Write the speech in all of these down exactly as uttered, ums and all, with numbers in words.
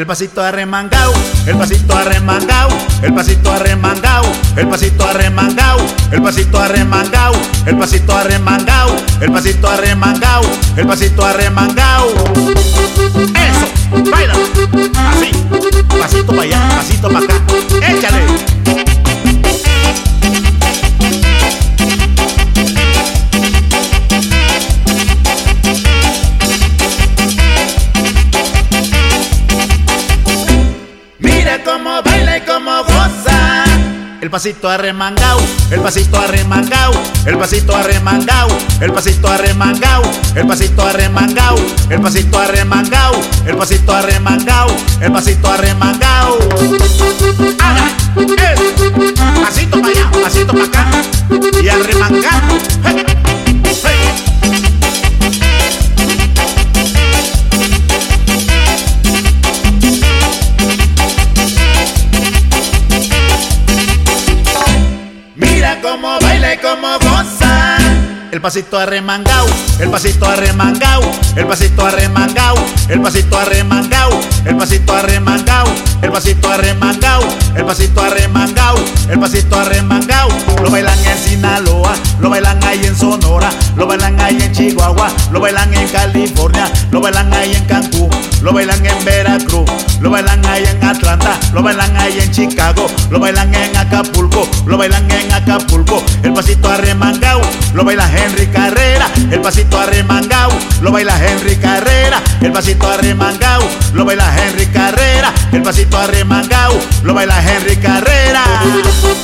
el pasito arremangao, el pasito arremangao, el pasito arremangao, el pasito arremangao, el pasito arremangao, el pasito arremangao, el pasito arremangao, el pasito arremangao. Eso, baila, así, pasito para allá, pasito para acá, échale. Como baila y como goza. El pasito arremangao, el pasito arremangao, el pasito arremangao, el pasito arremangao, el pasito arremangao, el pasito arremangao, el pasito arremangao, el pasito arremangao. Haga eso, pasito para allá, pasito para acá y arremangando. Hey, hey. Como baila y como goza. El pasito arremangao, el pasito arremangao, el pasito arremangao, el pasito arremangao, el pasito arremangao, el pasito arremangao, el pasito arremangao, el pasito arremangao. Lo bailan en Sinaloa, lo bailan ahí en Sonora, lo bailan ahí en Chihuahua, lo bailan en California, lo bailan ahí en Cancún, lo bailan en Veracruz, lo bailan ahí en Atlanta, lo bailan ahí en Chicago, lo bailan en Acapulco, lo bailan en Acapulco. El pasito arremangao, lo baila Henry Carrera, el pasito arremangao, lo baila Henry Carrera, el pasito arremangao, lo baila Henry Carrera, el pasito arremangao, lo baila Henry Carrera.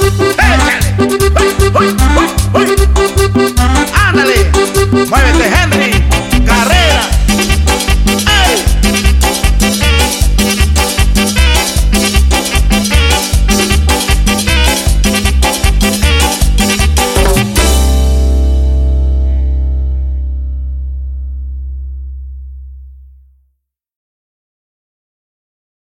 ¡Échale! ¡Uy, uy, uy, uy! ¡Ándale! ¡Muévete, Henry!